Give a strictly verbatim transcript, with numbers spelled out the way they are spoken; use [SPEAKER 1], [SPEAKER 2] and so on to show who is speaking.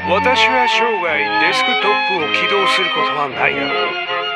[SPEAKER 1] 私は生涯デスクトップを起動することはないだろう。